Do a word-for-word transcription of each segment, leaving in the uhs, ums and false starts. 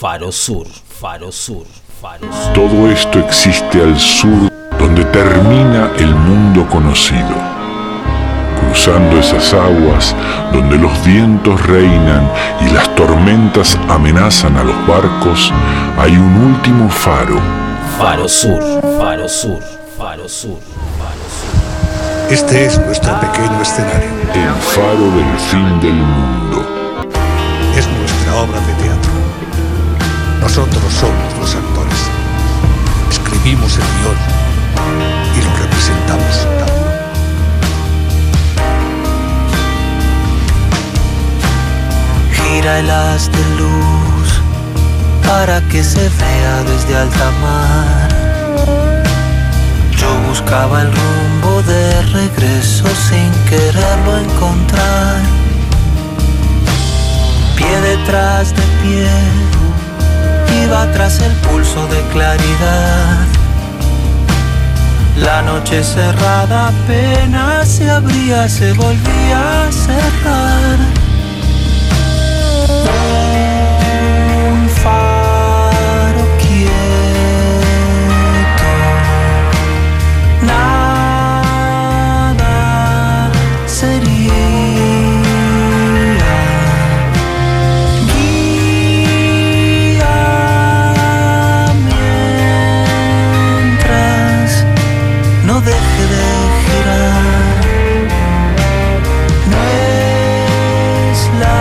Faro Sur, Faro Sur, Faro Sur. Todo esto existe al sur, donde termina el mundo conocido. Cruzando esas aguas donde los vientos reinan y las tormentas amenazan a los barcos, hay un último faro. Faro Sur, Faro Sur, Faro Sur, Faro Sur. Este es nuestro pequeño escenario. El faro del fin del mundo. Es nuestra obra de teatro. Nosotros somos los actores. Escribimos el guión y lo representamos. Gira el haz de luz para que se vea desde alta mar. Yo buscaba el rumbo de regreso sin quererlo encontrar. Pie detrás de pie, iba tras el pulso de claridad. La noche cerrada apenas se abría, se volvía a cerrar. Un faro quieto, nada sería. Guía mientras no deje de girar. No es la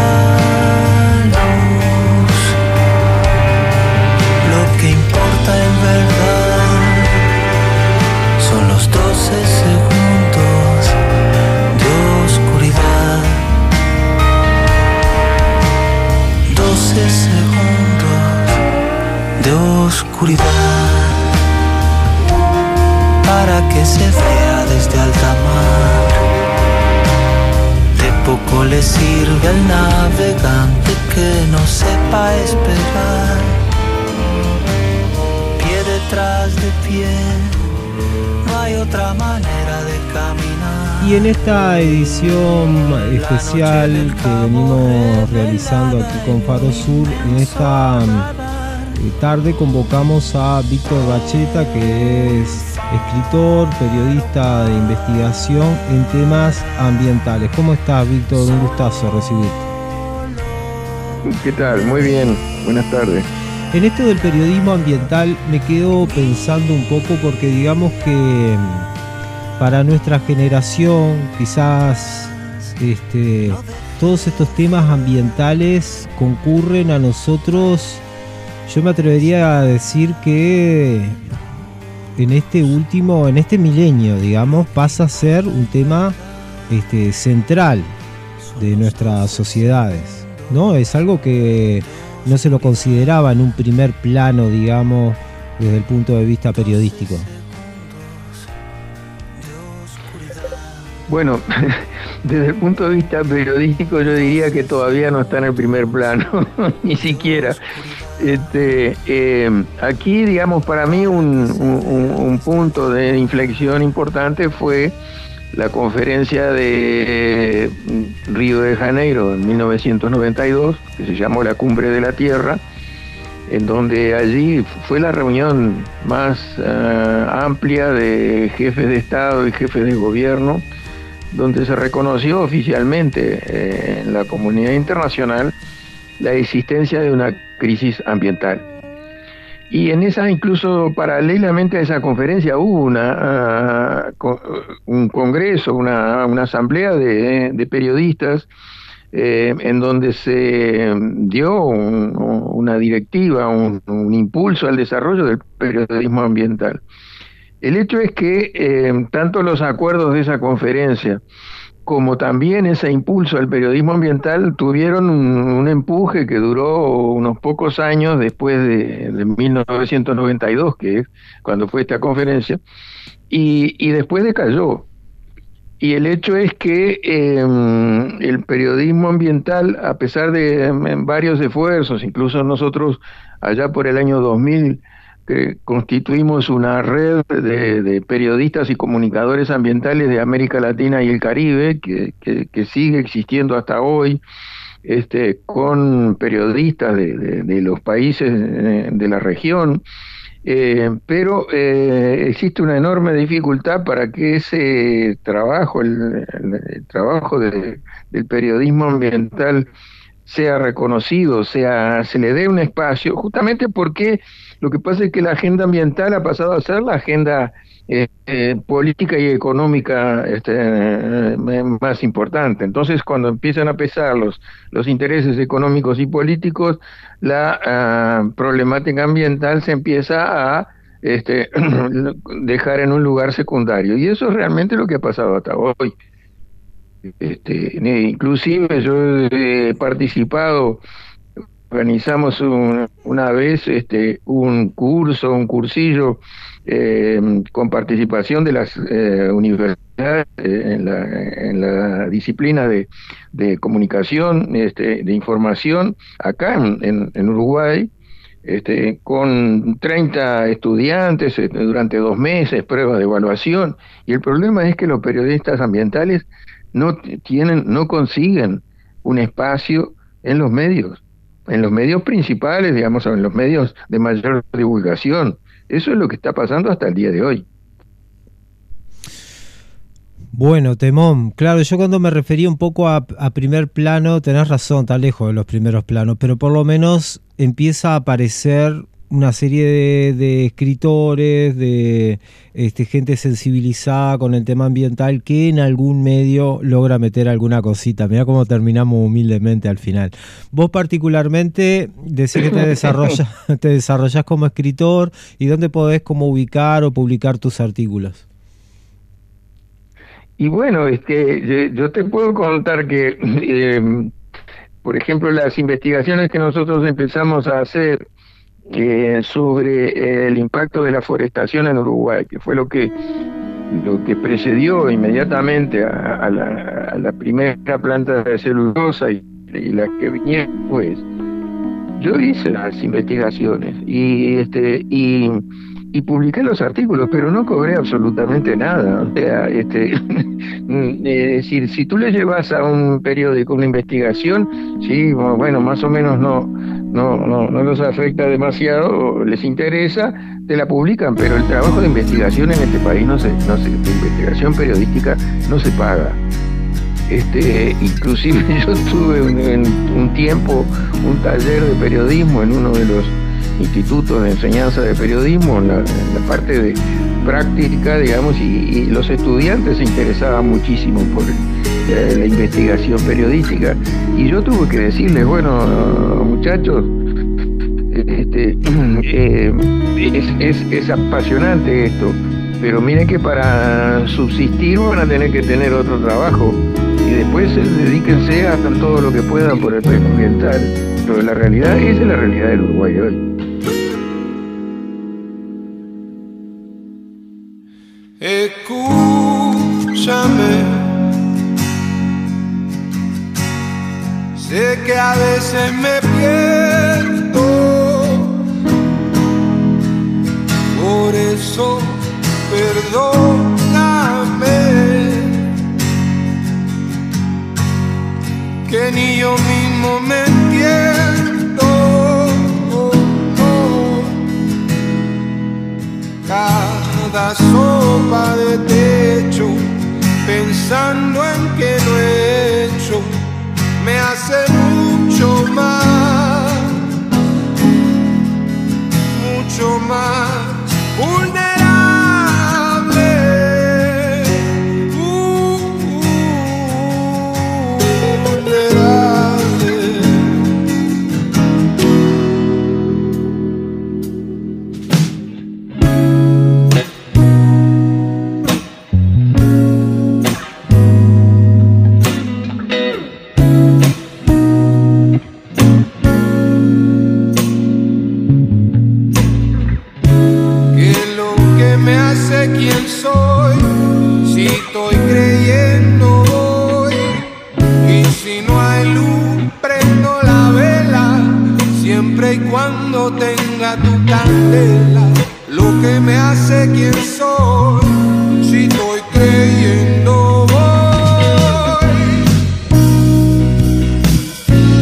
en verdad, son los doce segundos de oscuridad. Doce segundos de oscuridad para que se vea desde alta mar. De poco le sirve al navegante que no sepa esperar. Detrás de pie, no hay otra manera de caminar. Y en esta edición especial que venimos realizando aquí con Faro Sur, en esta tarde convocamos a Víctor Bacheta, que es escritor, periodista de investigación en temas ambientales. ¿Cómo estás, Víctor? Un gustazo recibirte. ¿Qué tal? Muy bien, buenas tardes. En esto del periodismo ambiental me quedo pensando un poco porque digamos que para nuestra generación quizás este, todos estos temas ambientales concurren a nosotros. Yo me atrevería a decir que en este último, en este milenio, digamos, pasa a ser un tema este, central de nuestras sociedades, ¿no? Es algo que no se lo consideraba en un primer plano, digamos, desde el punto de vista periodístico. Bueno, desde el punto de vista periodístico yo diría que todavía no está en el primer plano, ni siquiera. Este, eh, aquí, digamos, para mí un, un, un punto de inflexión importante fue la conferencia de Río de Janeiro en mil novecientos noventa y dos, que se llamó la Cumbre de la Tierra, en donde allí fue la reunión más uh, amplia de jefes de Estado y jefes de gobierno, donde se reconoció oficialmente eh, en la comunidad internacional la existencia de una crisis ambiental. Y en esa, incluso paralelamente a esa conferencia, hubo una, uh, co- un congreso, una, una asamblea de, de periodistas eh, en donde se dio un, una directiva, un, un impulso al desarrollo del periodismo ambiental. El hecho es que eh, tanto los acuerdos de esa conferencia como también ese impulso al periodismo ambiental tuvieron un, un empuje que duró unos pocos años después de, de mil novecientos noventa y dos, que es cuando fue esta conferencia, y, y después decayó. Y el hecho es que eh, el periodismo ambiental, a pesar de eh, varios esfuerzos, incluso nosotros allá por el año dos mil, que constituimos una red de, de periodistas y comunicadores ambientales de América Latina y el Caribe, que, que, que sigue existiendo hasta hoy, este, con periodistas de, de, de los países de, de la región, eh, pero eh, existe una enorme dificultad para que ese trabajo, el, el, el trabajo de, del periodismo ambiental sea reconocido, sea, se le dé un espacio, justamente porque lo que pasa es que la agenda ambiental ha pasado a ser la agenda eh, eh, política y económica este, eh, más importante. Entonces, cuando empiezan a pesar los, los intereses económicos y políticos, la uh, problemática ambiental se empieza a este, dejar en un lugar secundario. Y eso es realmente lo que ha pasado hasta hoy. Este, inclusive yo he participado, organizamos un, una vez este, un curso, un cursillo eh, con participación de las eh, universidades eh, en, la, en la disciplina de, de comunicación, este, de información, acá en, en, en Uruguay, este, con treinta estudiantes este, durante dos meses, pruebas de evaluación, y el problema es que los periodistas ambientales no tienen, no consiguen un espacio en los medios, en los medios principales, digamos, en los medios de mayor divulgación. Eso es lo que está pasando hasta el día de hoy. Bueno, Temón, claro, yo cuando me refería un poco a, a primer plano, tenés razón, está lejos de los primeros planos, pero por lo menos empieza a aparecer una serie de, de escritores, de este, gente sensibilizada con el tema ambiental que en algún medio logra meter alguna cosita. Mirá cómo terminamos humildemente al final. Vos particularmente decís que te desarrollas, te desarrollás como escritor, y dónde podés como ubicar o publicar tus artículos. Y bueno, este, yo te puedo contar que, eh, por ejemplo, las investigaciones que nosotros empezamos a hacer Eh, sobre eh, el impacto de la forestación en Uruguay, que fue lo que lo que precedió inmediatamente a, a, la, a la primera planta de celulosa y, y la que venía después. Yo hice las investigaciones y este y, y publiqué los artículos, pero no cobré absolutamente nada. O sea, este es decir, si tú le llevas a un periódico una investigación, sí, bueno, más o menos no No, no, no los afecta demasiado, les interesa, te la publican, pero el trabajo de investigación en este país no se, no se, de investigación periodística no se paga. Este, inclusive yo tuve un, en un tiempo un taller de periodismo en uno de los institutos de enseñanza de periodismo, en la, en la parte de práctica, digamos, y, y los estudiantes se interesaban muchísimo por eh, la investigación periodística, y yo tuve que decirles, bueno, muchachos, este, eh, es, es, es apasionante esto, pero miren que para subsistir van a tener que tener otro trabajo, y después eh, dedíquense a hacer todo lo que puedan por el medio ambiental. Pero la realidad, esa es la realidad del Uruguay hoy. Escúchame, sé que a veces me pierdo, por eso perdóname, que ni yo mismo me entiendo. Cada sopa de techo, pensando en que no he hecho, me hace mucho más, mucho más vulnerable. ¿Quién soy? Si estoy creyendo hoy, y si no hay luz, prendo la vela, siempre y cuando tenga tu candela. Lo que me hace quien soy, si estoy creyendo voy.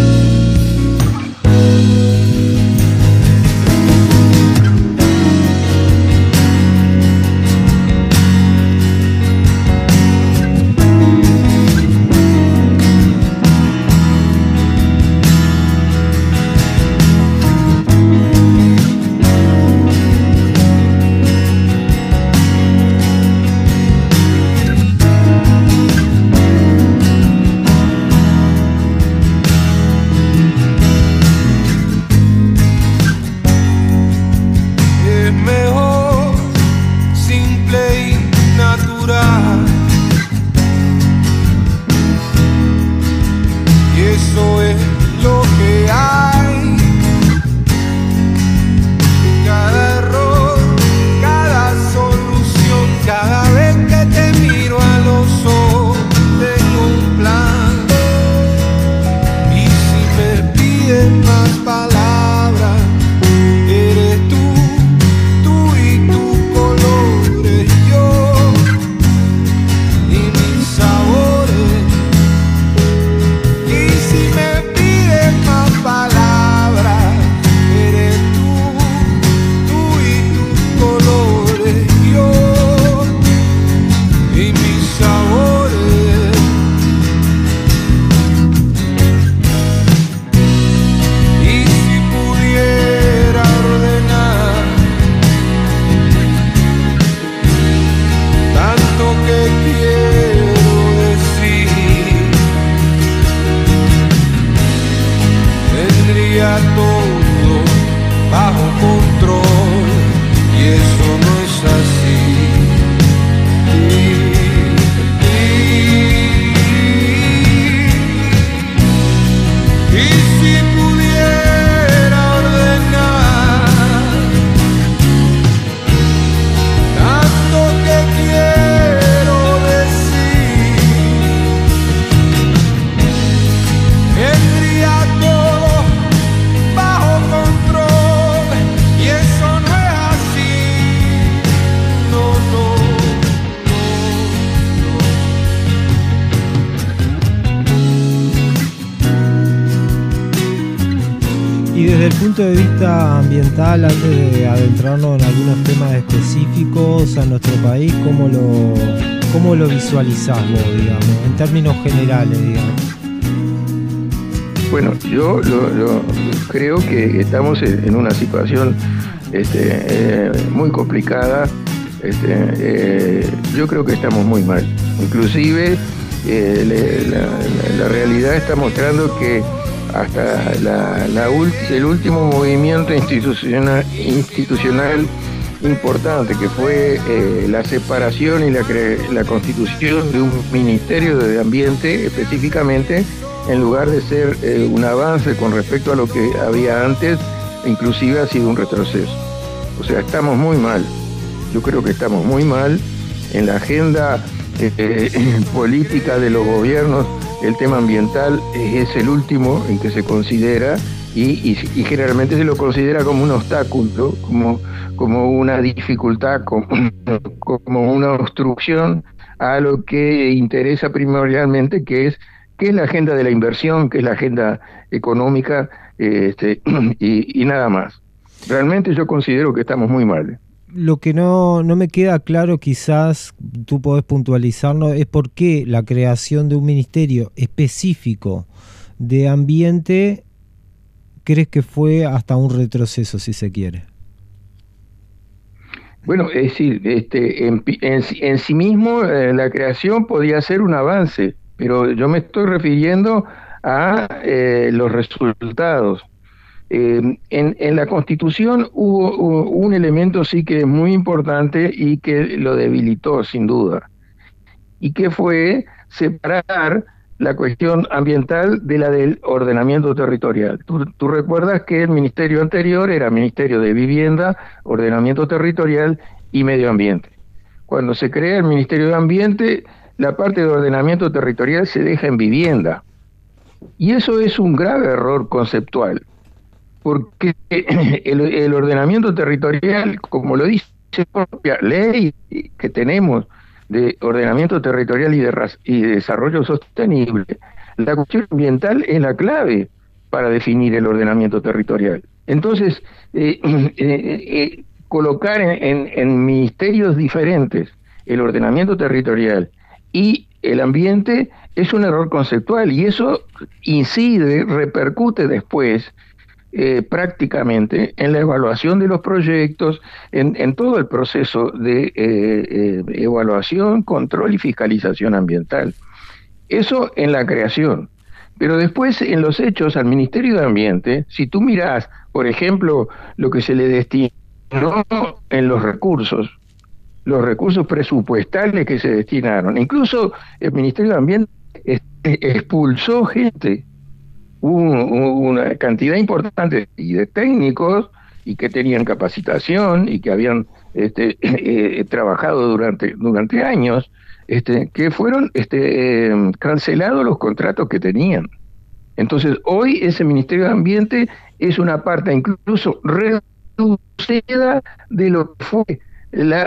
desde el punto de vista ambiental, antes de adentrarnos en algunos temas específicos a nuestro país, ¿cómo lo, cómo lo visualizás vos, digamos, en términos generales, digamos? Bueno, yo lo, lo, creo que estamos en una situación este, eh, muy complicada. Este, eh, yo creo que estamos muy mal. Inclusive eh, le, la, la, la realidad está mostrando que hasta la, la ulti, el último movimiento institucional, institucional importante, que fue eh, la separación y la, cre, la constitución de un Ministerio de Ambiente específicamente, en lugar de ser eh, un avance con respecto a lo que había antes, inclusive ha sido un retroceso. O sea, estamos muy mal. Yo creo que estamos muy mal en la agenda eh, política de los gobiernos. El tema ambiental es el último en que se considera y, y, y generalmente se lo considera como un obstáculo, como, como una dificultad, como, como una obstrucción a lo que interesa primordialmente, que es, que es la agenda de la inversión, que es la agenda económica, este, y, y nada más. Realmente yo considero que estamos muy mal. Lo que no, no me queda claro, quizás tú podés puntualizarnos, es por qué la creación de un ministerio específico de ambiente crees que fue hasta un retroceso, si se quiere. Bueno, es decir, este, en, en, en sí mismo eh, la creación podía ser un avance, pero yo me estoy refiriendo a eh, los resultados. Eh, en, en la Constitución hubo, hubo un elemento sí que es muy importante y que lo debilitó sin duda, y que fue separar la cuestión ambiental de la del ordenamiento territorial. Tú, tú recuerdas que el ministerio anterior era Ministerio de Vivienda, Ordenamiento Territorial y Medio Ambiente. Cuando se crea el Ministerio de Ambiente, la parte de ordenamiento territorial se deja en vivienda, y eso es un grave error conceptual. Porque el, el ordenamiento territorial, como lo dice la propia ley que tenemos de ordenamiento territorial y de, y de desarrollo sostenible, la cuestión ambiental es la clave para definir el ordenamiento territorial. Entonces, eh, eh, eh, colocar en, en, en ministerios diferentes el ordenamiento territorial y el ambiente es un error conceptual, y eso incide, repercute después Eh, prácticamente en la evaluación de los proyectos, en, en todo el proceso de eh, eh, evaluación, control y fiscalización ambiental. Eso en la creación. Pero después, en los hechos, al Ministerio de Ambiente, si tú mirás, por ejemplo, lo que se le destinó en los recursos, los recursos presupuestales que se destinaron, incluso el Ministerio de Ambiente expulsó gente. Hubo una cantidad importante y de técnicos y que tenían capacitación y que habían este, eh, trabajado durante durante años, este, que fueron este, eh, cancelados los contratos que tenían. Entonces hoy ese Ministerio de Ambiente es una parte incluso reducida de lo que fue la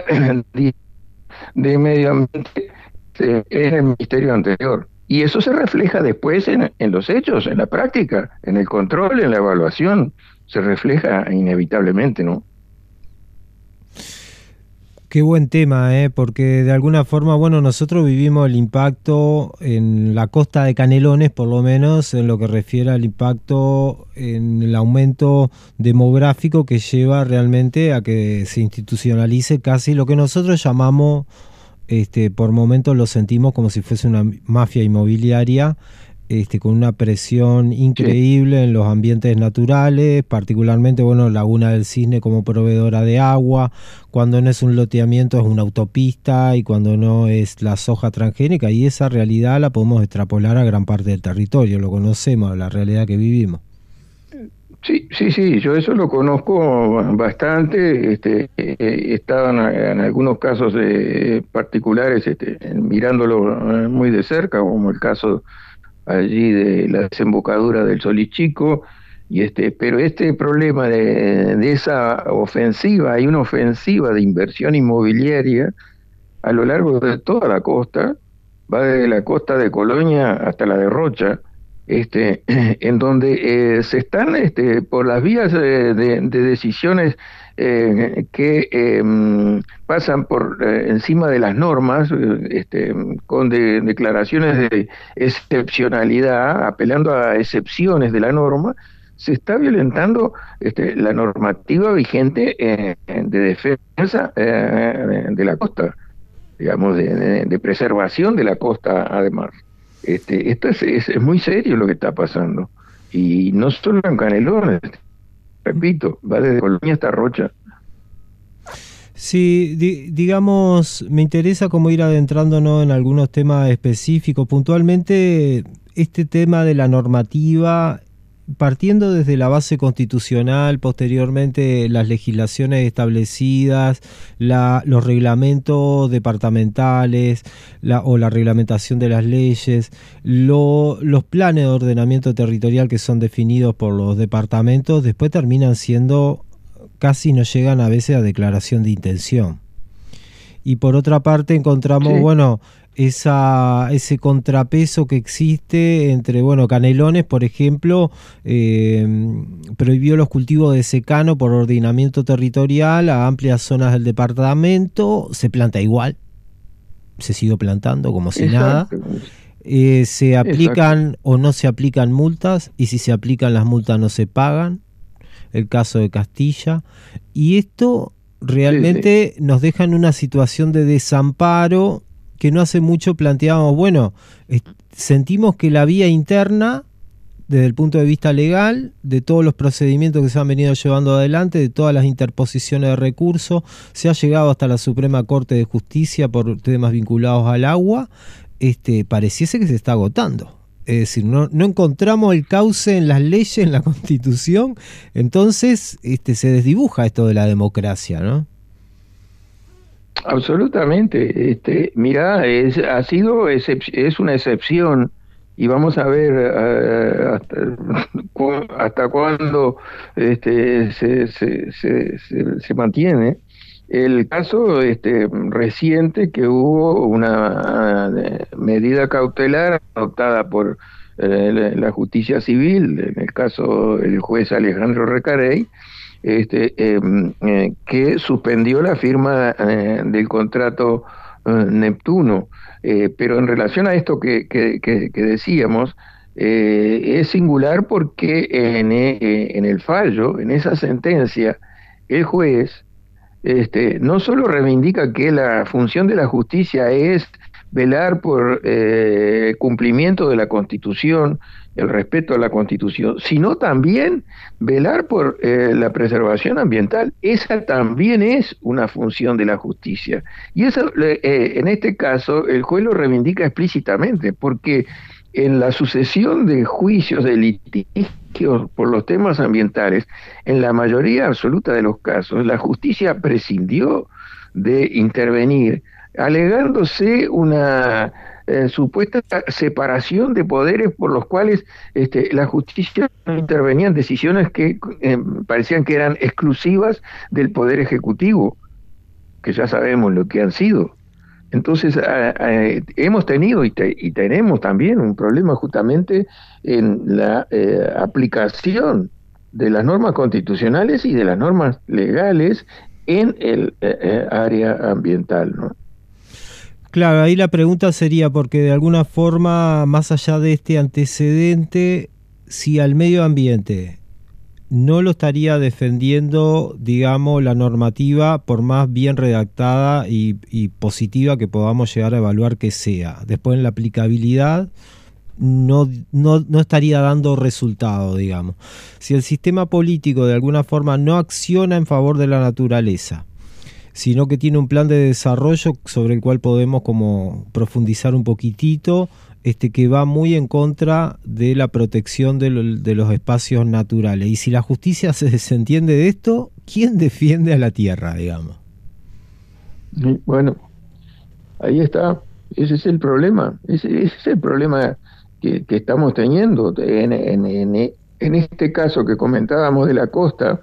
de Medio Ambiente en el Ministerio anterior. Y eso se refleja después en, en los hechos, en la práctica, en el control, en la evaluación. Se refleja inevitablemente, ¿no? Qué buen tema, ¿eh? Porque de alguna forma, bueno, nosotros vivimos el impacto en la costa de Canelones, por lo menos, en lo que refiere al impacto en el aumento demográfico que lleva realmente a que se institucionalice casi lo que nosotros llamamos... Este, por momentos lo sentimos como si fuese una mafia inmobiliaria, este, con una presión increíble sí. en los ambientes naturales, particularmente, bueno, Laguna del Cisne como proveedora de agua, cuando no es un loteamiento es una autopista, y cuando no es la soja transgénica, y esa realidad la podemos extrapolar a gran parte del territorio, lo conocemos, la realidad que vivimos. Sí, sí, sí, yo eso lo conozco bastante. Este, eh, estaban en algunos casos eh, particulares este, mirándolo muy de cerca, como el caso allí de la desembocadura del Solís Chico, y este, pero este problema de, de esa ofensiva, hay una ofensiva de inversión inmobiliaria a lo largo de toda la costa, va desde la costa de Colonia hasta la de Rocha, este, en donde eh, se están este, por las vías de, de, de decisiones eh, que eh, pasan por eh, encima de las normas, eh, este, con de, declaraciones de excepcionalidad, apelando a excepciones de la norma, se está violentando este, la normativa vigente eh, de defensa eh, de la costa, digamos, de, de, de preservación de la costa, además. Este, esto es, es, es muy serio lo que está pasando. Y no solo en Canelones, repito, va desde Colonia hasta Rocha. Sí, di, digamos, me interesa como ir adentrándonos en algunos temas específicos. Puntualmente, este tema de la normativa, partiendo desde la base constitucional, posteriormente las legislaciones establecidas, la, los reglamentos departamentales la, o la reglamentación de las leyes, lo, los planes de ordenamiento territorial que son definidos por los departamentos, después terminan siendo, casi no llegan a veces a declaración de intención. Y por otra parte encontramos, sí, bueno, esa ese contrapeso que existe entre, bueno, Canelones, por ejemplo, eh, prohibió los cultivos de secano por ordenamiento territorial a amplias zonas del departamento, se planta igual, se siguió plantando como si nada. Eh, se aplican Exacto. o no se aplican multas, y si se aplican las multas no se pagan, el caso de Castilla, y esto realmente sí, sí. nos deja en una situación de desamparo que no hace mucho planteábamos, bueno, sentimos que la vía interna, desde el punto de vista legal, de todos los procedimientos que se han venido llevando adelante, de todas las interposiciones de recursos, se ha llegado hasta la Suprema Corte de Justicia por temas vinculados al agua, este, pareciese que se está agotando. Es decir, no, no encontramos el cauce en las leyes, en la Constitución, entonces este, se desdibuja esto de la democracia, ¿no? Absolutamente. Este, mira, es, ha sido excep- es una excepción, y vamos a ver uh, hasta, cu- hasta cuándo este, se, se, se, se, se mantiene. El caso este, reciente que hubo una uh, medida cautelar adoptada por eh, la justicia civil, en el caso del juez Alejandro Recarey, este, eh, eh, que suspendió la firma eh, del contrato eh, Neptuno. Eh, pero en relación a esto que, que, que, que decíamos, eh, es singular porque en, eh, en el fallo, en esa sentencia, el juez este, no solo reivindica que la función de la justicia es velar por eh, cumplimiento de la Constitución, el respeto a la Constitución, sino también velar por eh, la preservación ambiental. Esa también es una función de la justicia. Y eso, eh, en este caso, el juez lo reivindica explícitamente, porque en la sucesión de juicios, de litigios por los temas ambientales, en la mayoría absoluta de los casos, la justicia prescindió de intervenir, alegándose una eh, supuesta separación de poderes por los cuales este, la justicia no intervenía en decisiones que eh, parecían que eran exclusivas del Poder Ejecutivo, que ya sabemos lo que han sido. Entonces eh, eh, hemos tenido y, te, y tenemos también un problema justamente en la eh, aplicación de las normas constitucionales y de las normas legales en el eh, área ambiental, ¿no? Claro, ahí la pregunta sería, porque de alguna forma, más allá de este antecedente, si al medio ambiente no lo estaría defendiendo, digamos, la normativa, por más bien redactada y, y positiva que podamos llegar a evaluar que sea. Después en la aplicabilidad no, no, no estaría dando resultado, digamos. Si el sistema político de alguna forma no acciona en favor de la naturaleza, sino que tiene un plan de desarrollo sobre el cual podemos como profundizar un poquitito, este, que va muy en contra de la protección de, lo, de los espacios naturales. Y si la justicia se desentiende de esto, ¿quién defiende a la tierra, digamos? Bueno, ahí está. Ese es el problema. Ese, ese es el problema que, que estamos teniendo. En, en, en, en este caso que comentábamos de la costa,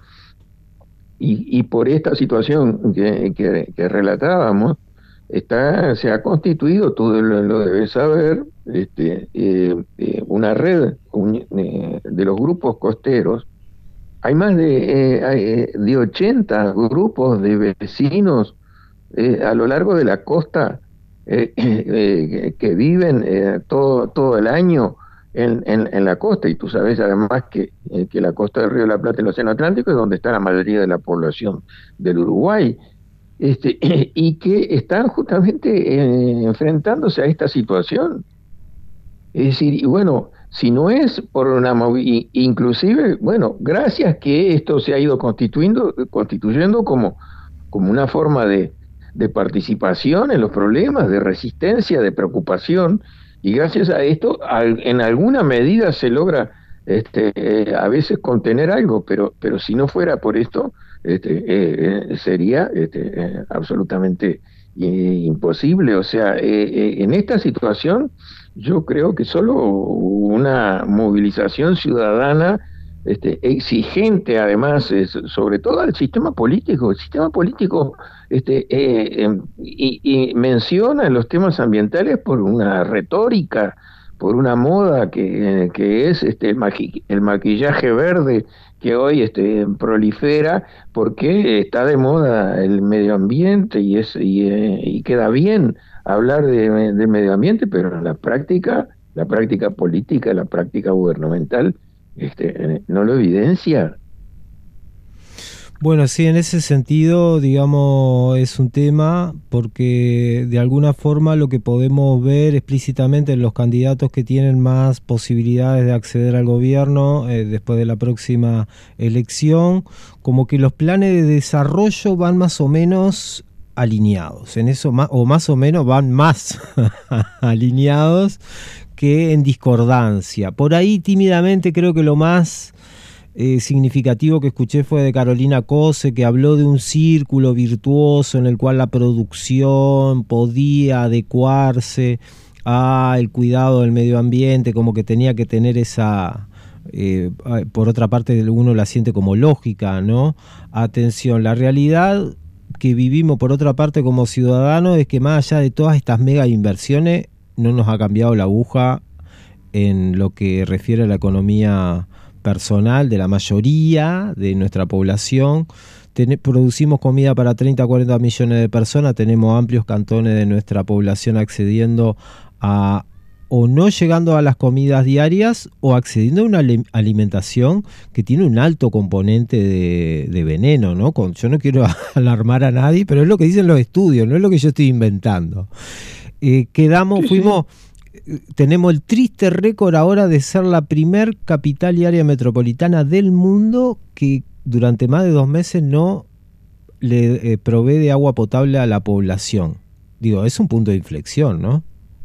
Y, y por esta situación que, que, que relatábamos, está, se ha constituido, tú lo, lo debes saber, este, eh, eh, una red, de, de los grupos costeros, hay más de, eh, de ochenta grupos de vecinos eh, a lo largo de la costa eh, eh, que viven eh, todo, todo el año en, en, en la costa, y tú sabes además que, eh, que la costa del Río de la Plata y el Océano Atlántico es donde está la mayoría de la población del Uruguay, este, y que están justamente eh, enfrentándose a esta situación. Es decir, y bueno, si no es por una movilidad, inclusive, bueno, gracias que esto se ha ido constituyendo, constituyendo como, como una forma de, de participación en los problemas, de resistencia, de preocupación, y gracias a esto, al, en alguna medida se logra este, eh, a veces contener algo, pero, pero si no fuera por esto, este, eh, sería este, eh, absolutamente eh, imposible. O sea, eh, eh, en esta situación, yo creo que solo una movilización ciudadana este, exigente, además, es, sobre todo al sistema político. El sistema político este, eh, eh, y, y menciona los temas ambientales por una retórica, por una moda que, eh, que es este, el, maqui, el maquillaje verde que hoy este, prolifera, porque está de moda el medio ambiente y, es, y, eh, y queda bien hablar de, de medio ambiente, pero en la práctica, la práctica política, la práctica gubernamental, este, no lo evidencia. Bueno, sí, en ese sentido, digamos, es un tema porque de alguna forma lo que podemos ver explícitamente en los candidatos que tienen más posibilidades de acceder al gobierno eh, después de la próxima elección, como que los planes de desarrollo van más o menos alineados, en eso más, o más o menos van más alineados que en discordancia. Por ahí tímidamente creo que lo más Eh, significativo que escuché fue de Carolina Cose, que habló de un círculo virtuoso en el cual la producción podía adecuarse al cuidado del medio ambiente, como que tenía que tener esa, eh, por otra parte uno la siente como lógica, ¿no? Atención, la realidad que vivimos por otra parte como ciudadanos es que más allá de todas estas mega inversiones no nos ha cambiado la aguja en lo que refiere a la economía personal de la mayoría de nuestra población. Ten, producimos comida para treinta a cuarenta millones de personas, tenemos amplios cantones de nuestra población accediendo a, o no llegando a las comidas diarias, o accediendo a una alimentación que tiene un alto componente de, de veneno, ¿no? Con, yo no quiero alarmar a nadie, pero es lo que dicen los estudios, no es lo que yo estoy inventando. Eh, quedamos, sí, fuimos... Sí. Tenemos el triste récord ahora de ser la primer capital y área metropolitana del mundo que durante más de dos meses no le eh, provee de agua potable a la población. Digo, es un punto de inflexión, ¿no?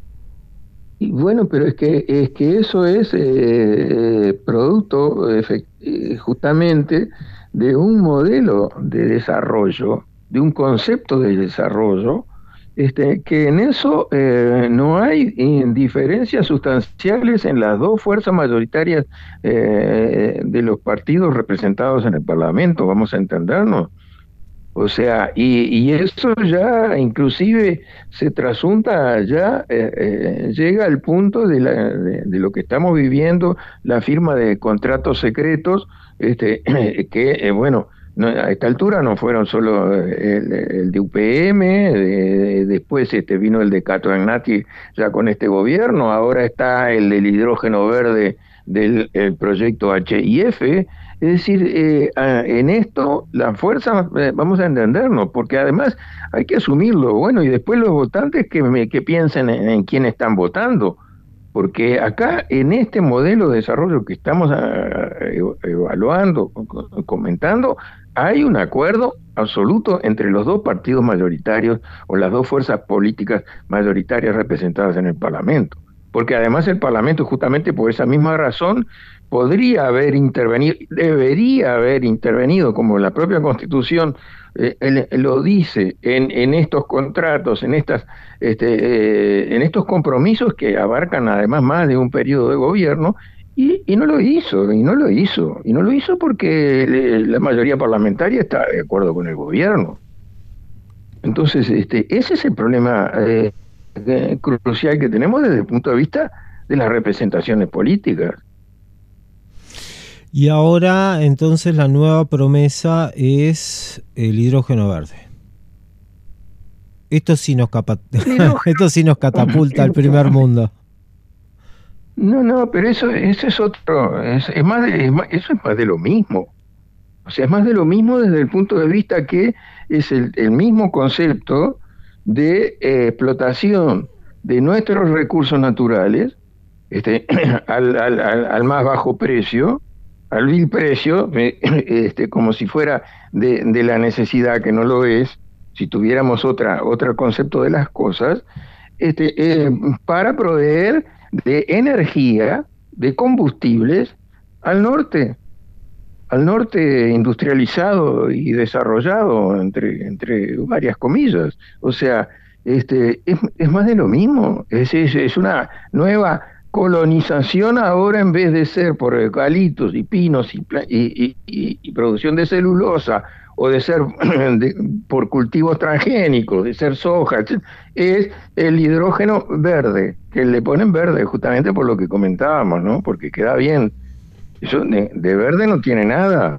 Y bueno, pero es que es que eso es eh, producto efect- justamente de un modelo de desarrollo, de un concepto de desarrollo, Este, que en eso eh, no hay diferencias sustanciales en las dos fuerzas mayoritarias eh, de los partidos representados en el Parlamento, vamos a entendernos. O sea, y, y eso ya inclusive se trasunta, ya eh, eh, llega al punto de, la, de, de lo que estamos viviendo, la firma de contratos secretos, este, que, eh, bueno, no, a esta altura no fueron solo el, el de U P M, de, después este vino el de Cato Ignati ya con este gobierno, ahora está el del hidrógeno verde del el proyecto H I F. Es decir, eh, en esto la fuerza, eh, vamos a entendernos, porque además hay que asumirlo, bueno, y después los votantes que, me, que piensen en, en quién están votando, porque acá en este modelo de desarrollo que estamos a, evaluando, comentando, hay un acuerdo absoluto entre los dos partidos mayoritarios o las dos fuerzas políticas mayoritarias representadas en el Parlamento, porque además el Parlamento, justamente por esa misma razón, podría haber intervenido, debería haber intervenido, como la propia Constitución eh, él, él lo dice, en, en estos contratos, en estas, este, eh, en estos compromisos que abarcan además más de un periodo de gobierno, y, y no lo hizo, y no lo hizo, y no lo hizo porque le, la mayoría parlamentaria está de acuerdo con el gobierno. Entonces, este, ese es el problema eh, eh, crucial que tenemos desde el punto de vista de las representaciones políticas. Y ahora entonces la nueva promesa es el hidrógeno verde. Esto sí nos, capa- Esto sí nos catapulta al primer mundo. No, no, pero eso, eso es otro, es, es más de, es más, eso es más de lo mismo. O sea, es más de lo mismo desde el punto de vista que es el, el mismo concepto de eh, explotación de nuestros recursos naturales, este, al, al, al, al más bajo precio, al vil precio, eh, este, como si fuera de, de la necesidad, que no lo es, si tuviéramos otra, otro concepto de las cosas, este, eh, para proveer de energía, de combustibles al norte, al norte industrializado y desarrollado, entre, entre varias comillas. O sea, este, es, es más de lo mismo, es, es, es una nueva colonización ahora, en vez de ser por eucaliptos y pinos y, y, y, y producción de celulosa, o de ser de, por cultivos transgénicos, de ser soja, es el hidrógeno verde, que le ponen verde justamente por lo que comentábamos, ¿no? Porque queda bien. Eso de, de verde no tiene nada.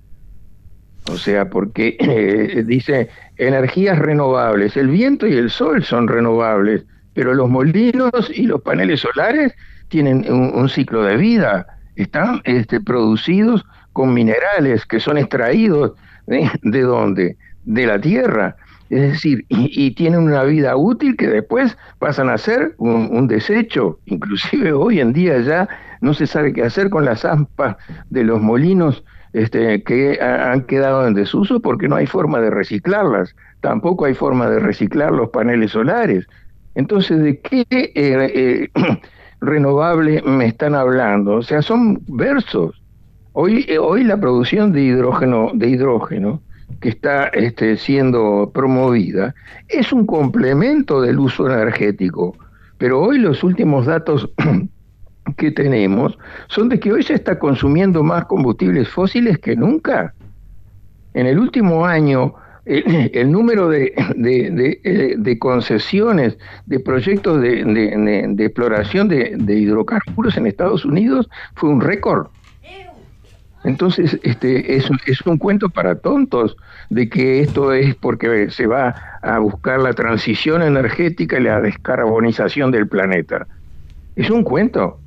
O sea, porque eh, dice energías renovables. El viento y el sol son renovables, pero los molinos y los paneles solares tienen un, un ciclo de vida. Están este, producidos con minerales que son extraídos ¿de, de dónde? De la tierra. Es decir, y, y tienen una vida útil que después pasan a ser un, un desecho. Inclusive hoy en día ya no se sabe qué hacer con las aspas de los molinos este, que ha, han quedado en desuso, porque no hay forma de reciclarlas. Tampoco hay forma de reciclar los paneles solares. Entonces, ¿de qué eh, eh, renovable me están hablando? O sea, son versos. Hoy, eh, hoy la producción de hidrógeno, de hidrógeno que está este, siendo promovida es un complemento del uso energético. Pero hoy los últimos datos que tenemos son de que hoy se está consumiendo más combustibles fósiles que nunca. En el último año, el, el número de, de, de, de concesiones, de proyectos de, de, de, de exploración de, de hidrocarburos en Estados Unidos fue un récord. Entonces, este es, es un cuento para tontos de que esto es porque se va a buscar la transición energética y la descarbonización del planeta. Es un cuento.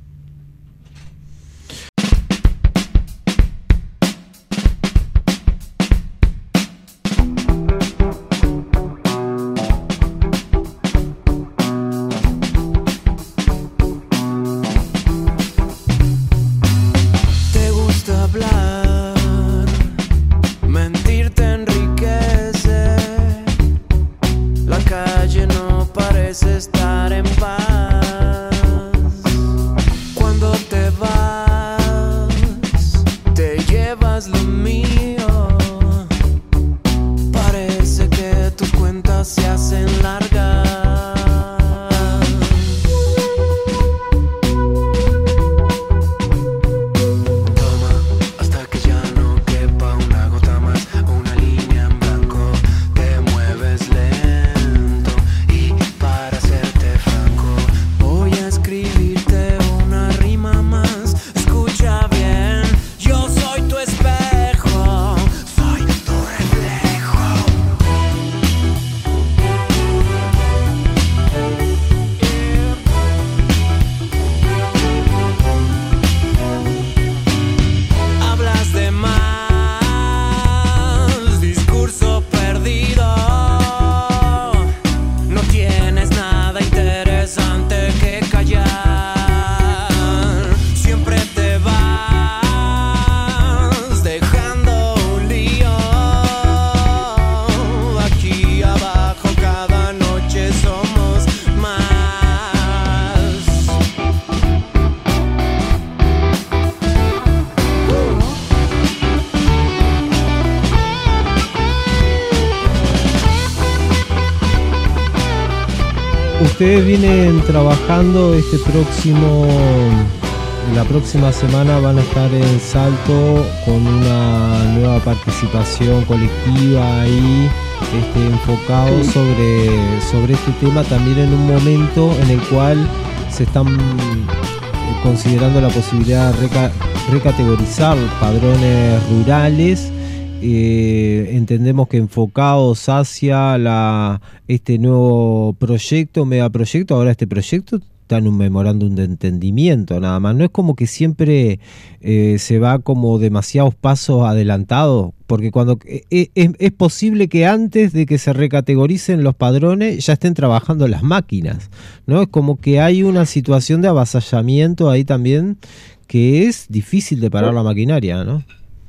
Ustedes vienen trabajando este próximo, la próxima semana van a estar en Salto con una nueva participación colectiva ahí, este, enfocado sobre, sobre este tema, también en un momento en el cual se están considerando la posibilidad de reca- recategorizar padrones rurales. Eh, entendemos que enfocados hacia la, este nuevo proyecto, megaproyecto, ahora este proyecto está en un memorándum de entendimiento nada más. No es como que siempre eh, se va como demasiados pasos adelantados, porque cuando eh, es, es posible que antes de que se recategoricen los padrones ya estén trabajando las máquinas, ¿no? Es como que hay una situación de avasallamiento ahí también que es difícil de parar la maquinaria, ¿no?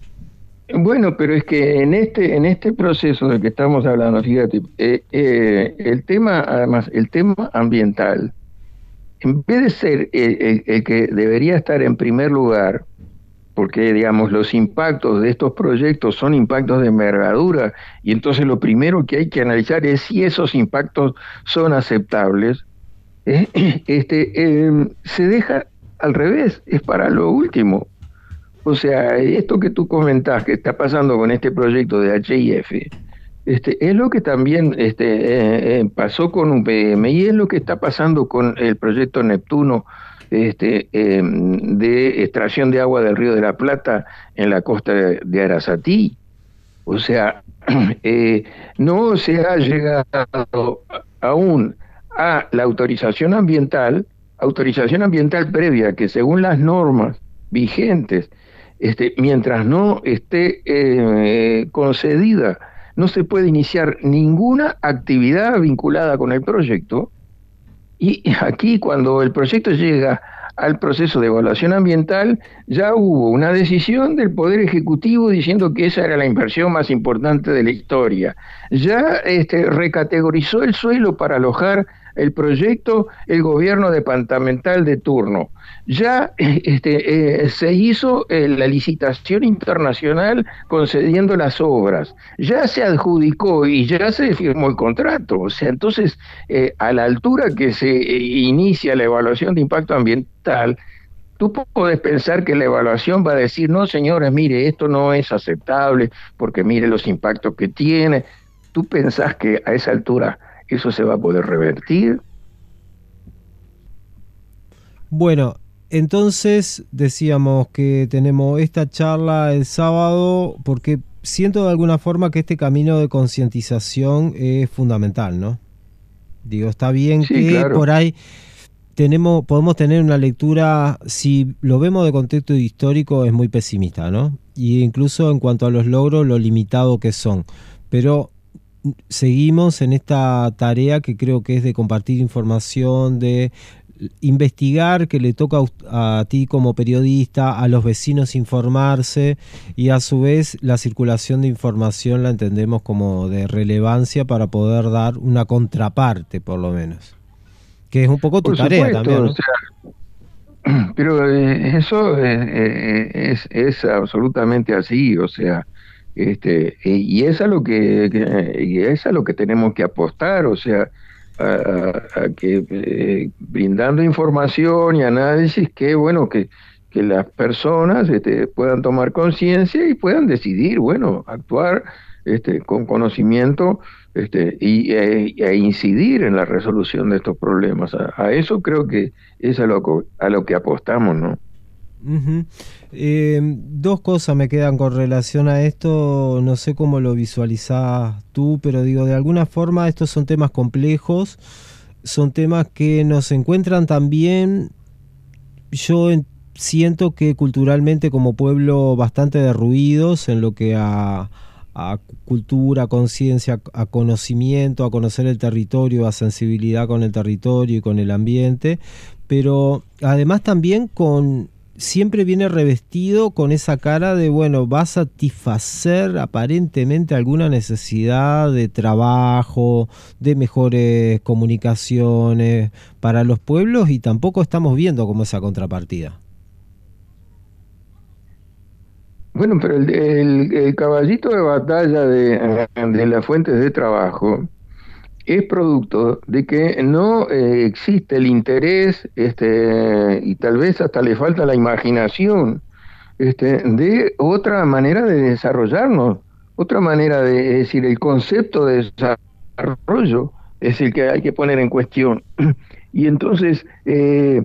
Bueno, pero es que en este en este proceso del que estamos hablando, fíjate, eh, eh, el tema, además, el tema ambiental, en vez de ser el, el, el que debería estar en primer lugar, porque, digamos, los impactos de estos proyectos son impactos de envergadura, y entonces lo primero que hay que analizar es si esos impactos son aceptables, eh, este, eh, se deja al revés, es para lo último. O sea, esto que tú comentás que está pasando con este proyecto de H I F, este, es lo que también este, eh, eh, pasó con U P M y es lo que está pasando con el proyecto Neptuno este, eh, de extracción de agua del Río de la Plata en la costa de, de Arasatí. O sea, eh, no se ha llegado aún a la autorización ambiental, autorización ambiental previa que según las normas vigentes, Este, mientras no esté eh, concedida, no se puede iniciar ninguna actividad vinculada con el proyecto. Y aquí, cuando el proyecto llega al proceso de evaluación ambiental, ya hubo una decisión del Poder Ejecutivo diciendo que esa era la inversión más importante de la historia. Ya este, recategorizó el suelo para alojar el proyecto el gobierno departamental de turno. Ya este, eh, se hizo eh, la licitación internacional concediendo las obras. Ya se adjudicó y ya se firmó el contrato. O sea, entonces, eh, a la altura que se eh, inicia la evaluación de impacto ambiental, tú puedes pensar que la evaluación va a decir, no, señores, mire, esto no es aceptable porque mire los impactos que tiene. ¿Tú pensás que a esa altura eso se va a poder revertir? Bueno, entonces decíamos que tenemos esta charla el sábado porque siento de alguna forma que este camino de concientización es fundamental, ¿no? Digo, está bien sí, que claro. Por ahí tenemos, podemos tener una lectura, si lo vemos de contexto histórico, es muy pesimista, ¿no? Y incluso en cuanto a los logros, lo limitado que son. Pero seguimos en esta tarea que creo que es de compartir información, de investigar, que le toca a, a ti como periodista, a los vecinos informarse, y a su vez la circulación de información la entendemos como de relevancia para poder dar una contraparte, por lo menos, que es un poco tu por tarea supuesto, también, ¿no? O sea, pero eh, eso eh, es, es absolutamente así, o sea, este y es a lo que, que y es a lo que tenemos que apostar, o sea, a, a que eh, brindando información y análisis que bueno que, que las personas este, puedan tomar conciencia y puedan decidir, bueno, actuar este, con conocimiento este, y, e, e incidir en la resolución de estos problemas. A, a eso creo que es a lo, a lo que apostamos, ¿no? Uh-huh. Eh, dos cosas me quedan con relación a esto, no sé cómo lo visualizás tú, pero digo, de alguna forma estos son temas complejos, son temas que nos encuentran también, yo en, siento que culturalmente como pueblo bastante derruidos en lo que a, a cultura, conciencia, a conocimiento, a conocer el territorio, a sensibilidad con el territorio y con el ambiente, pero además también con... siempre viene revestido con esa cara de, bueno, va a satisfacer aparentemente alguna necesidad de trabajo, de mejores comunicaciones para los pueblos, y tampoco estamos viendo como esa contrapartida. Bueno, pero el, el, el caballito de batalla de, de las fuentes de trabajo es producto de que no eh, existe el interés este, y tal vez hasta le falta la imaginación este, de otra manera de desarrollarnos, otra manera de es decir, el concepto de desarrollo es el que hay que poner en cuestión. Y entonces, eh,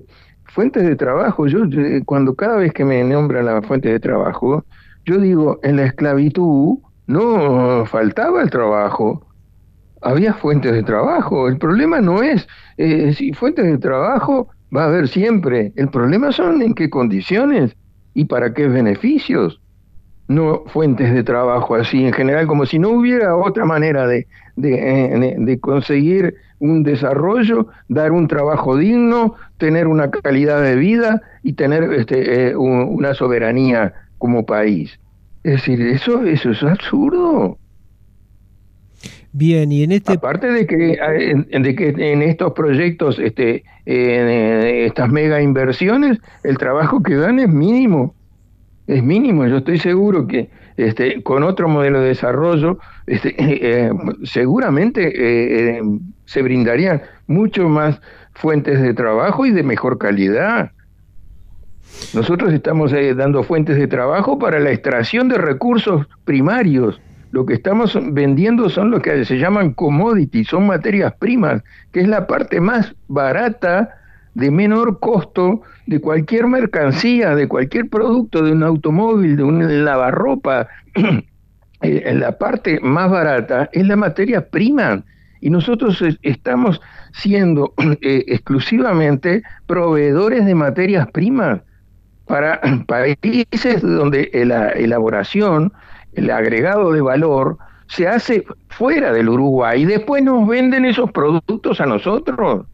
fuentes de trabajo, yo, yo cuando cada vez que me nombran las fuentes de trabajo, yo digo, en la esclavitud no faltaba el trabajo, había fuentes de trabajo. El problema no es, eh, si fuentes de trabajo va a haber siempre. El problema son en qué condiciones y para qué beneficios. No fuentes de trabajo así en general, como si no hubiera otra manera de, de, eh, de conseguir un desarrollo, dar un trabajo digno, tener una calidad de vida y tener este, eh, un, una soberanía como país. Es decir, eso, eso es absurdo. Bien, y en este... Aparte de que, de que en estos proyectos, este, eh, estas mega inversiones, el trabajo que dan es mínimo. Es mínimo. Yo estoy seguro que este, con otro modelo de desarrollo, este, eh, seguramente eh, eh, se brindarían mucho más fuentes de trabajo y de mejor calidad. Nosotros estamos eh, dando fuentes de trabajo para la extracción de recursos primarios. Lo que estamos vendiendo son lo que se llaman commodities, son materias primas, que es la parte más barata, de menor costo, de cualquier mercancía, de cualquier producto, de un automóvil, de un lavarropa. eh, la parte más barata es la materia prima. Y nosotros estamos siendo eh, exclusivamente proveedores de materias primas para países donde la elaboración, el agregado de valor, se hace fuera del Uruguay y después nos venden esos productos a nosotros.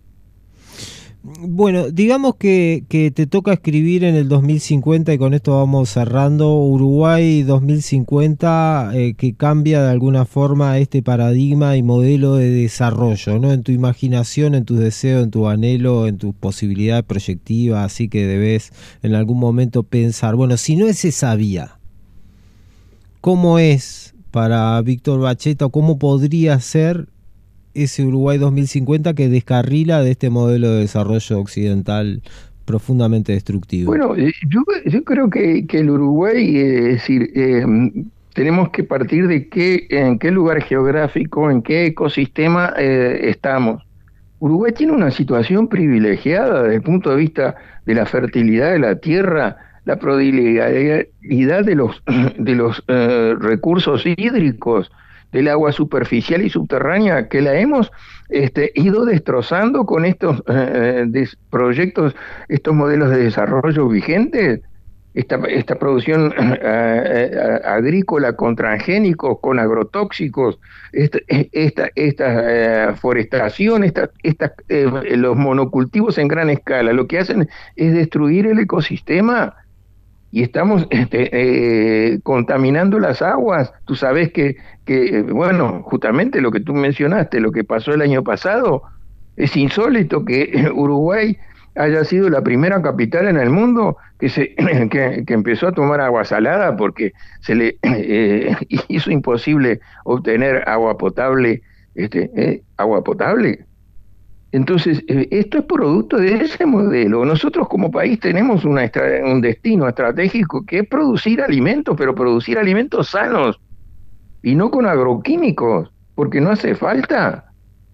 Bueno, digamos que, que te toca escribir en el dos mil cincuenta y con esto vamos cerrando. Uruguay dos mil cincuenta, eh, que cambia de alguna forma este paradigma y modelo de desarrollo, ¿no? En tu imaginación, en tus deseos, en tu anhelo, en tus posibilidades proyectivas, así que debes en algún momento pensar, bueno, si no es esa vía, ¿cómo es para Víctor Bacheta o cómo podría ser ese Uruguay dos mil cincuenta que descarrila de este modelo de desarrollo occidental profundamente destructivo? Bueno, yo, yo creo que, que el Uruguay, eh, es decir, eh, tenemos que partir de qué, en qué lugar geográfico, en qué ecosistema eh, estamos. Uruguay tiene una situación privilegiada desde el punto de vista de la fertilidad de la tierra, la prodigalidad de los, de los eh, recursos hídricos, del agua superficial y subterránea, que la hemos este, ido destrozando con estos eh, des, proyectos, estos modelos de desarrollo vigentes, esta, esta producción eh, eh, agrícola con transgénicos, con agrotóxicos, esta, esta, esta eh, forestación, esta, esta, eh, los monocultivos en gran escala, lo que hacen es destruir el ecosistema. Y estamos este, eh, contaminando las aguas. Tú sabes que, que, bueno, justamente lo que tú mencionaste, lo que pasó el año pasado, es insólito que Uruguay haya sido la primera capital en el mundo que se que, que empezó a tomar agua salada porque se le eh, hizo imposible obtener agua potable, este, eh, agua potable. Entonces, eh, esto es producto de ese modelo. Nosotros como país tenemos una estra- un destino estratégico que es producir alimentos, pero producir alimentos sanos y no con agroquímicos, porque no hace falta.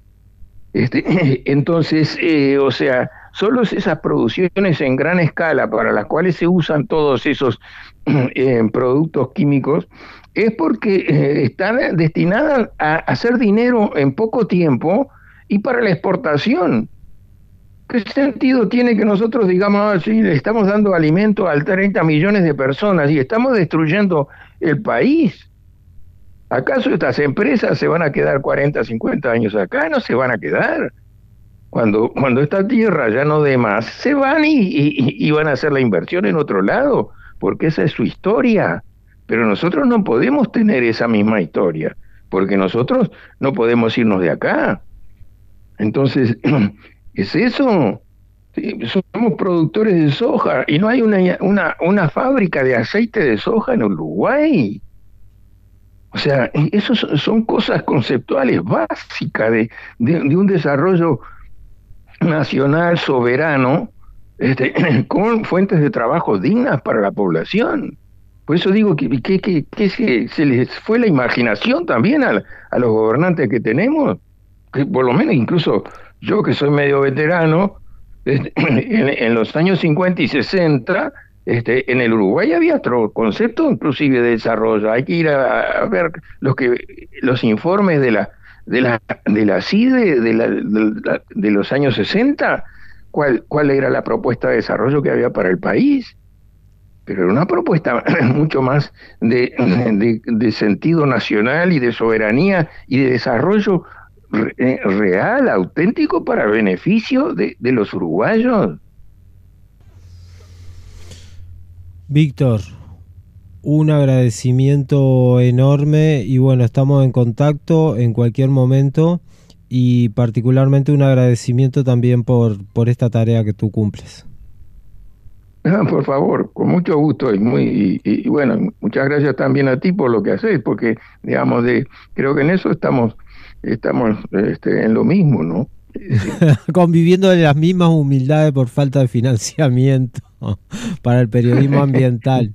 Este, entonces, eh, o sea, solo esas producciones en gran escala para las cuales se usan todos esos eh, productos químicos es porque eh, están destinadas a hacer dinero en poco tiempo y para la exportación. ¿Qué sentido tiene que nosotros digamos, ah, sí, le estamos dando alimento a treinta millones de personas y estamos destruyendo el país? ¿Acaso estas empresas se van a quedar cuarenta, cincuenta años acá? No se van a quedar. Cuando, cuando esta tierra ya no dé más, se van y, y, y van a hacer la inversión en otro lado, porque esa es su historia. Pero nosotros no podemos tener esa misma historia, porque nosotros no podemos irnos de acá. Entonces, es eso. Sí, somos productores de soja y no hay una, una, una fábrica de aceite de soja en Uruguay. O sea, eso son cosas conceptuales básicas de, de, de un desarrollo nacional soberano, este, con fuentes de trabajo dignas para la población. Por eso digo que, que, que, que se, se les fue la imaginación también a, a los gobernantes que tenemos. Que por lo menos incluso yo que soy medio veterano, Este, en, en los años cincuenta y sesenta, este, en el Uruguay había otro concepto inclusive de desarrollo. Hay que ir a, a ver los que los informes de la de la de la CIDE de, la, de, la, de los años sesenta, cuál cuál era la propuesta de desarrollo que había para el país. Pero era una propuesta mucho más de, de, de sentido nacional y de soberanía y de desarrollo re, real, auténtico, para beneficio de, de los uruguayos. Víctor, un agradecimiento enorme y bueno, estamos en contacto en cualquier momento y particularmente un agradecimiento también por, por esta tarea que tú cumples. Ah, por favor, con mucho gusto y muy y, y bueno, muchas gracias también a ti por lo que haces, porque digamos de creo que en eso estamos estamos este, en lo mismo, ¿no? Conviviendo en las mismas humildades por falta de financiamiento para el periodismo ambiental.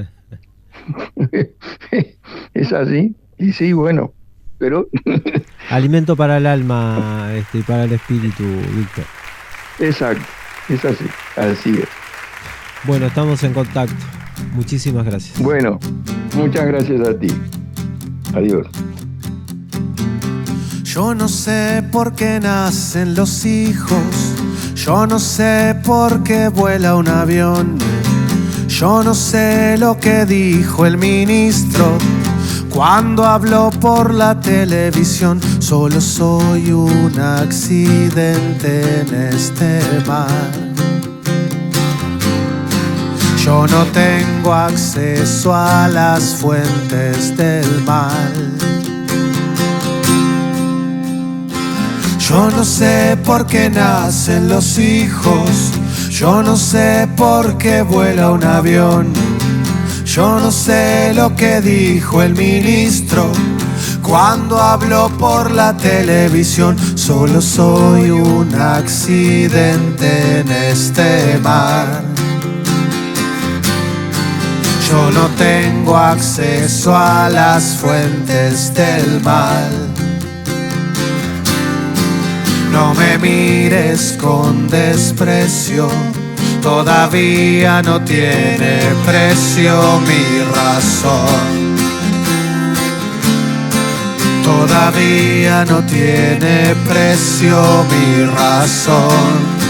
Es así, y sí, bueno, pero alimento para el alma, este, y para el espíritu, Víctor. Exacto, es así, así es. Bueno, estamos en contacto. Muchísimas gracias. Bueno, muchas gracias a ti. Adiós. Yo no sé por qué nacen los hijos, yo no sé por qué vuela un avión, yo no sé lo que dijo el ministro cuando habló por la televisión. Solo soy un accidente en este mar. Yo no tengo acceso a las fuentes del mal. Yo no sé por qué nacen los hijos, yo no sé por qué vuela un avión, yo no sé lo que dijo el ministro cuando habló por la televisión. Solo soy un accidente en este mar. Yo no tengo acceso a las fuentes del mal. No me mires con desprecio, todavía no tiene precio mi razón. Todavía no tiene precio mi razón.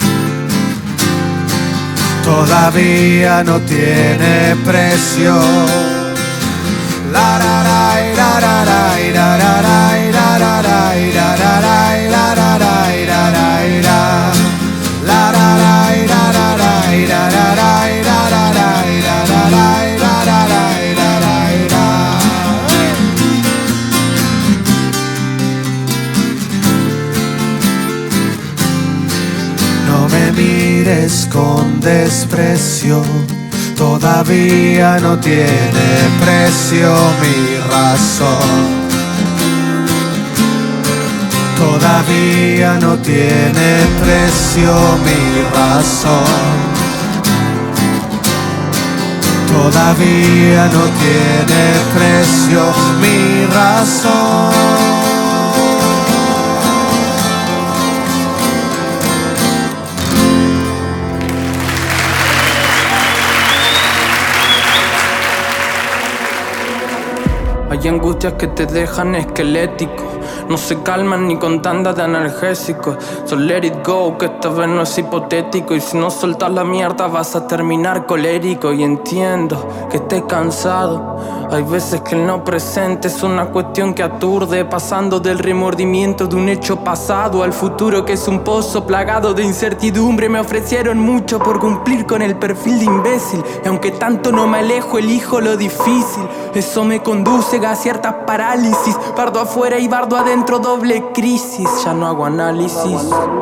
Todavía no tiene precio. La la la la la la la la la la la no me mires con desprecio, todavía no tiene precio mi razón. Todavía no tiene precio mi razón. Todavía no tiene precio mi razón. Hay angustias que te dejan esquelético, no se calman ni con tanda de analgésicos. So let it go, que esta vez no es hipotético. Y si no soltas la mierda vas a terminar colérico. Y entiendo que estés cansado. Hay veces que el no presente es una cuestión que aturde, pasando del remordimiento de un hecho pasado al futuro que es un pozo plagado de incertidumbre. Me ofrecieron mucho por cumplir con el perfil de imbécil, y aunque tanto no me alejo elijo lo difícil. Eso me conduce a ciertas parálisis, bardo afuera y bardo adentro, doble crisis. Ya no hago análisis,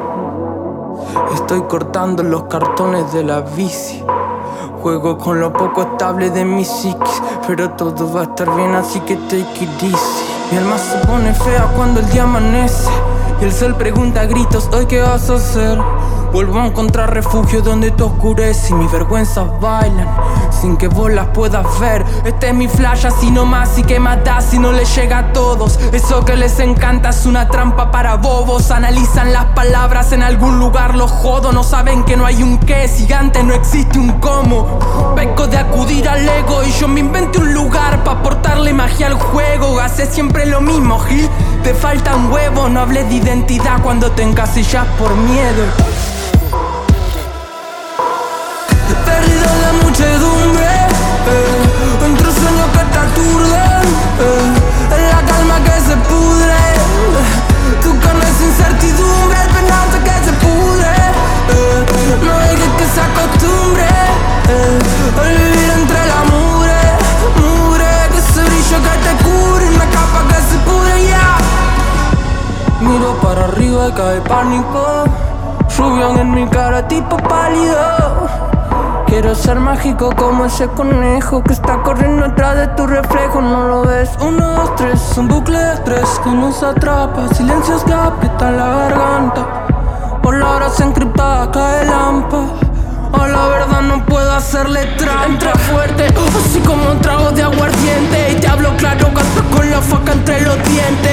estoy cortando los cartones de la bici. Juego con lo poco estable de mi psiquis, pero todo va a estar bien, así que take it easy. Mi alma se pone fea cuando el día amanece y el sol pregunta a gritos, ¿hoy qué vas a hacer? Vuelvo a encontrar refugio donde te oscurece y mis vergüenzas bailan sin que vos las puedas ver. Este es mi flash así nomás y que matás si no les llega a todos. Eso que les encanta es una trampa para bobos. Analizan las palabras, en algún lugar los jodo. No saben que no hay un qué, si antes no existe un cómo. Peco de acudir al ego y yo me inventé un lugar pa' aportarle magia al juego. Hace siempre lo mismo, Gil. Te faltan huevos, no hables de identidad cuando te encasillas por miedo. Perdido en la muchedumbre, eh, entre sueños que te aturden, eh, en la calma que se pudre, eh, tu carne es incertidumbre, el penante que se pudre, eh, no dejes que se acostumbre, eh, al vivir entre la mugre, mugre, que ese brillo que te cubre, una capa que se pudre ya. Miro para arriba y cae pánico, lluvian en mi cara tipo pálido. Quiero ser mágico como ese conejo que está corriendo atrás de tu reflejo, ¿no lo ves? Uno, dos, tres, un bucle de estrés que nos atrapa, silencios que aprietan la garganta. Palabras encriptadas, cae lampa. A la verdad no puedo hacerle trampa. Entra fuerte, así como un trago de aguardiente, y te hablo claro, gato con la faca entre los dientes.